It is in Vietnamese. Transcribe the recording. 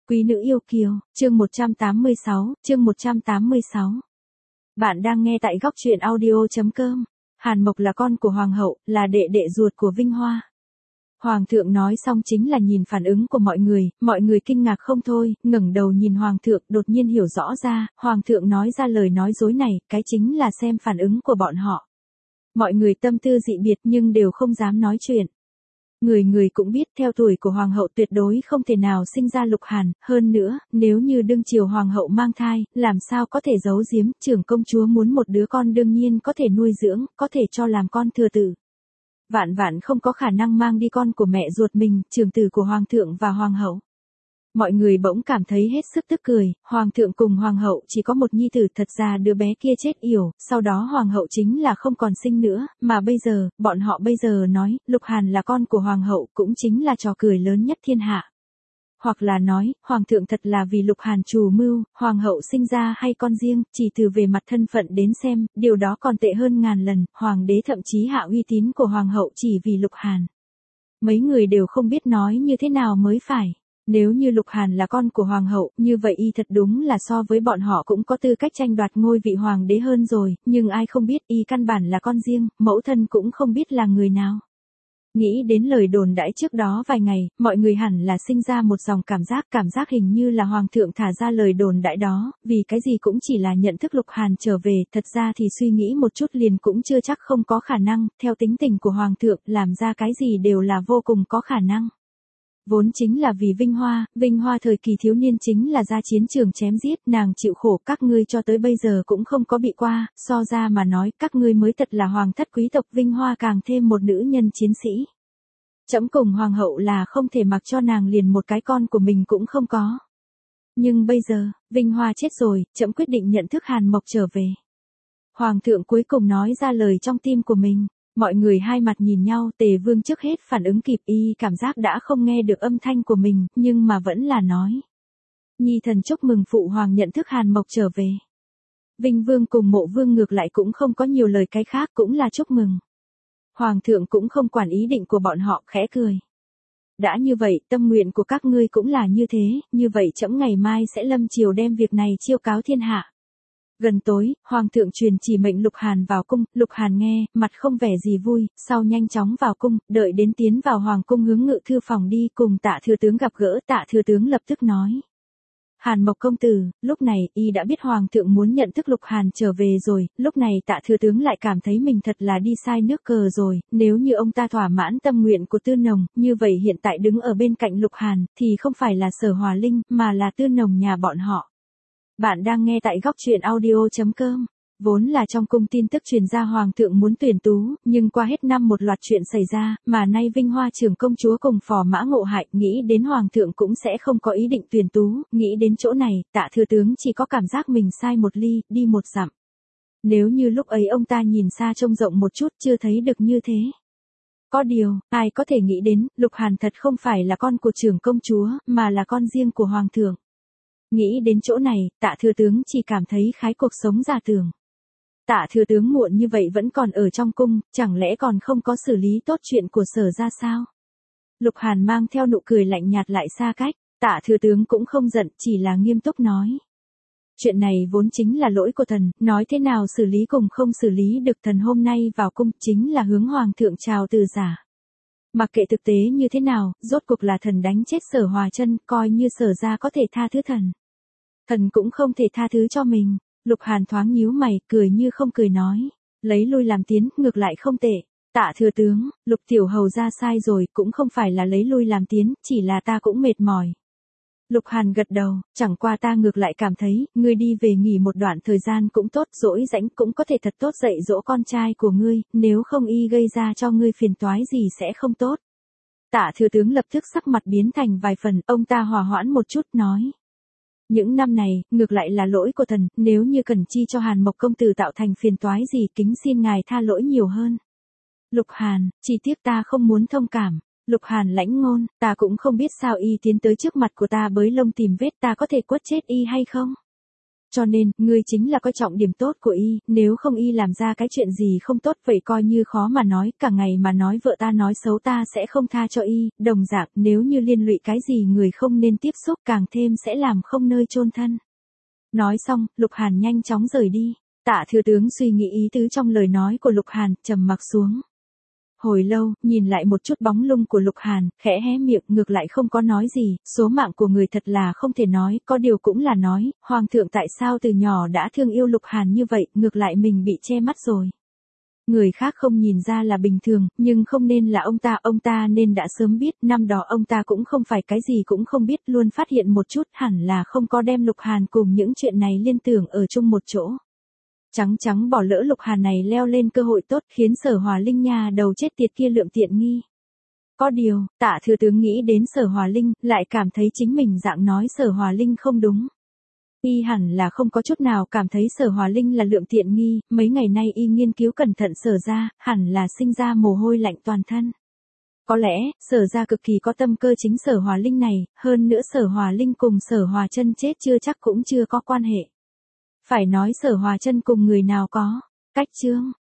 Quý nữ yêu kiều, chương 186, chương 186. Bạn đang nghe tại góc truyện audio.com. Hàn Mộc là con của Hoàng hậu, là đệ đệ ruột của Vinh Hoa. Hoàng thượng nói xong chính là nhìn phản ứng của mọi người kinh ngạc không thôi, ngẩng đầu nhìn Hoàng thượng đột nhiên hiểu rõ ra, Hoàng thượng nói ra lời nói dối này, cái chính là xem phản ứng của bọn họ. Mọi người tâm tư dị biệt nhưng đều không dám nói chuyện. Người cũng biết theo tuổi của Hoàng hậu tuyệt đối không thể nào sinh ra Lục Hàn, hơn nữa, nếu như đương triều Hoàng hậu mang thai, làm sao có thể giấu giếm, trưởng công chúa muốn một đứa con đương nhiên có thể nuôi dưỡng, có thể cho làm con thừa tử. Vạn vạn không có khả năng mang đi con của mẹ ruột mình, trưởng tử của Hoàng thượng và Hoàng hậu. Mọi người bỗng cảm thấy hết sức tức cười, Hoàng thượng cùng Hoàng hậu chỉ có một nhi tử, thật ra đứa bé kia chết yểu, sau đó Hoàng hậu chính là không còn sinh nữa, mà bây giờ, bọn họ bây giờ nói, Lục Hàn là con của Hoàng hậu cũng chính là trò cười lớn nhất thiên hạ. Hoặc là nói, Hoàng thượng thật là vì Lục Hàn chủ mưu, Hoàng hậu sinh ra hay con riêng, chỉ từ về mặt thân phận đến xem, điều đó còn tệ hơn ngàn lần, Hoàng đế thậm chí hạ uy tín của Hoàng hậu chỉ vì Lục Hàn. Mấy người đều không biết nói như thế nào mới phải. Nếu như Lục Hàn là con của Hoàng hậu, như vậy y thật đúng là so với bọn họ cũng có tư cách tranh đoạt ngôi vị Hoàng đế hơn rồi, nhưng ai không biết y căn bản là con riêng, mẫu thân cũng không biết là người nào. Nghĩ đến lời đồn đãi trước đó vài ngày, mọi người hẳn là sinh ra một dòng cảm giác hình như là Hoàng thượng thả ra lời đồn đãi đó, vì cái gì cũng chỉ là nhận thức Lục Hàn trở về, thật ra thì suy nghĩ một chút liền cũng chưa chắc không có khả năng, theo tính tình của Hoàng thượng, làm ra cái gì đều là vô cùng có khả năng. Vốn chính là vì Vinh Hoa thời kỳ thiếu niên chính là ra chiến trường chém giết, nàng chịu khổ, các ngươi cho tới bây giờ cũng không có bị qua, so ra mà nói, các ngươi mới thật là hoàng thất quý tộc, Vinh Hoa càng thêm một nữ nhân chiến sĩ. Trẫm cùng Hoàng hậu là không thể mặc cho nàng liền một cái con của mình cũng không có. Nhưng bây giờ, Vinh Hoa chết rồi, trẫm quyết định nhận thức Hàn Mộc trở về. Hoàng thượng cuối cùng nói ra lời trong tim của mình. Mọi người hai mặt nhìn nhau, Tề Vương trước hết phản ứng kịp, y cảm giác đã không nghe được âm thanh của mình, nhưng mà vẫn là nói. Nhi thần chúc mừng phụ hoàng nhận thức Hàn Mộc trở về. Vinh Vương cùng Mộ Vương ngược lại cũng không có nhiều lời cái khác, cũng là chúc mừng. Hoàng thượng cũng không quản ý định của bọn họ, khẽ cười. Đã như vậy, tâm nguyện của các ngươi cũng là như thế, như vậy trẫm ngày mai sẽ lâm chiều đem việc này chiêu cáo thiên hạ. Gần tối, Hoàng thượng truyền chỉ mệnh Lục Hàn vào cung, Lục Hàn nghe, mặt không vẻ gì vui, sau nhanh chóng vào cung, đợi đến tiến vào Hoàng cung hướng Ngự thư phòng đi, cùng Tạ thừa tướng gặp gỡ, Tạ thừa tướng lập tức nói. Hàn Mộc công tử, lúc này, y đã biết Hoàng thượng muốn nhận thức Lục Hàn trở về rồi, lúc này Tạ thừa tướng lại cảm thấy mình thật là đi sai nước cờ rồi, nếu như ông ta thỏa mãn tâm nguyện của Tư Nồng, như vậy hiện tại đứng ở bên cạnh Lục Hàn, thì không phải là Sở Hòa Linh, mà là Tư Nồng nhà bọn họ. Bạn đang nghe tại góc truyện audio.com. Vốn là trong cung tin tức truyền ra Hoàng thượng muốn tuyển tú, nhưng qua hết năm một loạt chuyện xảy ra, mà nay Vinh Hoa trưởng công chúa cùng Phò Mã ngộ hại, nghĩ đến Hoàng thượng cũng sẽ không có ý định tuyển tú, nghĩ đến chỗ này, Tạ thừa tướng chỉ có cảm giác mình sai một ly, đi một dặm. Nếu như lúc ấy ông ta nhìn xa trông rộng một chút chưa thấy được như thế. Có điều, ai có thể nghĩ đến, Lục Hàn thật không phải là con của trưởng công chúa, mà là con riêng của Hoàng thượng. Nghĩ đến chỗ này, Tạ thừa tướng chỉ cảm thấy khái cuộc sống giả tưởng. Tạ thừa tướng muộn như vậy vẫn còn ở trong cung, chẳng lẽ còn không có xử lý tốt chuyện của Sở ra sao? Lục Hàn mang theo nụ cười lạnh nhạt lại xa cách, Tạ thừa tướng cũng không giận, chỉ là nghiêm túc nói. Chuyện này vốn chính là lỗi của thần, nói thế nào xử lý cùng không xử lý được, thần hôm nay vào cung chính là hướng Hoàng thượng chào từ giả. Mặc kệ thực tế như thế nào, rốt cuộc là thần đánh chết Sở Hòa Chân, coi như Sở ra có thể tha thứ thần. Thần cũng không thể tha thứ cho mình. Lục Hàn thoáng nhíu mày, cười như không cười nói. Lấy lui làm tiến, ngược lại không tệ. Tạ thừa tướng, Lục tiểu hầu ra sai rồi, cũng không phải là lấy lui làm tiến, chỉ là ta cũng mệt mỏi. Lục Hàn gật đầu, chẳng qua ta ngược lại cảm thấy, ngươi đi về nghỉ một đoạn thời gian cũng tốt, rỗi rãnh cũng có thể thật tốt dạy dỗ con trai của ngươi, nếu không y gây ra cho ngươi phiền toái gì sẽ không tốt. Tạ thừa tướng lập tức sắc mặt biến thành vài phần, ông ta hòa hoãn một chút nói. Những năm này, ngược lại là lỗi của thần, nếu như cần chi cho Hàn Mộc công tử tạo thành phiền toái gì, kính xin ngài tha lỗi nhiều hơn. Lục Hàn, chỉ tiếc ta không muốn thông cảm. Lục Hàn lãnh ngôn, ta cũng không biết sao y tiến tới trước mặt của ta bới lông tìm vết, ta có thể quất chết y hay không? Cho nên, ngươi chính là coi trọng điểm tốt của y, nếu không y làm ra cái chuyện gì không tốt vậy coi như khó mà nói, cả ngày mà nói vợ ta nói xấu ta sẽ không tha cho y, đồng dạng nếu như liên lụy cái gì người không nên tiếp xúc càng thêm sẽ làm không nơi chôn thân. Nói xong, Lục Hàn nhanh chóng rời đi. Tạ thừa tướng suy nghĩ ý tứ trong lời nói của Lục Hàn, trầm mặc xuống. Hồi lâu, nhìn lại một chút bóng lưng của Lục Hàn, khẽ hé miệng ngược lại không có nói gì, số mạng của người thật là không thể nói, có điều cũng là nói, Hoàng thượng tại sao từ nhỏ đã thương yêu Lục Hàn như vậy, ngược lại mình bị che mắt rồi. Người khác không nhìn ra là bình thường, nhưng không nên là ông ta nên đã sớm biết, năm đó ông ta cũng không phải cái gì cũng không biết, luôn phát hiện một chút, hẳn là không có đem Lục Hàn cùng những chuyện này liên tưởng ở chung một chỗ. Trắng bỏ lỡ Lục Hàn này leo lên cơ hội tốt khiến Sở Hòa Linh nhà đầu chết tiệt kia lượm tiện nghi. Có điều, Tạ thừa tướng nghĩ đến Sở Hòa Linh, lại cảm thấy chính mình dạng nói Sở Hòa Linh không đúng. Y hẳn là không có chút nào cảm thấy Sở Hòa Linh là lượm tiện nghi, mấy ngày nay y nghiên cứu cẩn thận Sở ra, hẳn là sinh ra mồ hôi lạnh toàn thân. Có lẽ, Sở ra cực kỳ có tâm cơ chính Sở Hòa Linh này, hơn nữa Sở Hòa Linh cùng Sở Hòa Chân chết chưa chắc cũng chưa có quan hệ. Phải nói Sở Hòa Chân cùng người nào có cách chương.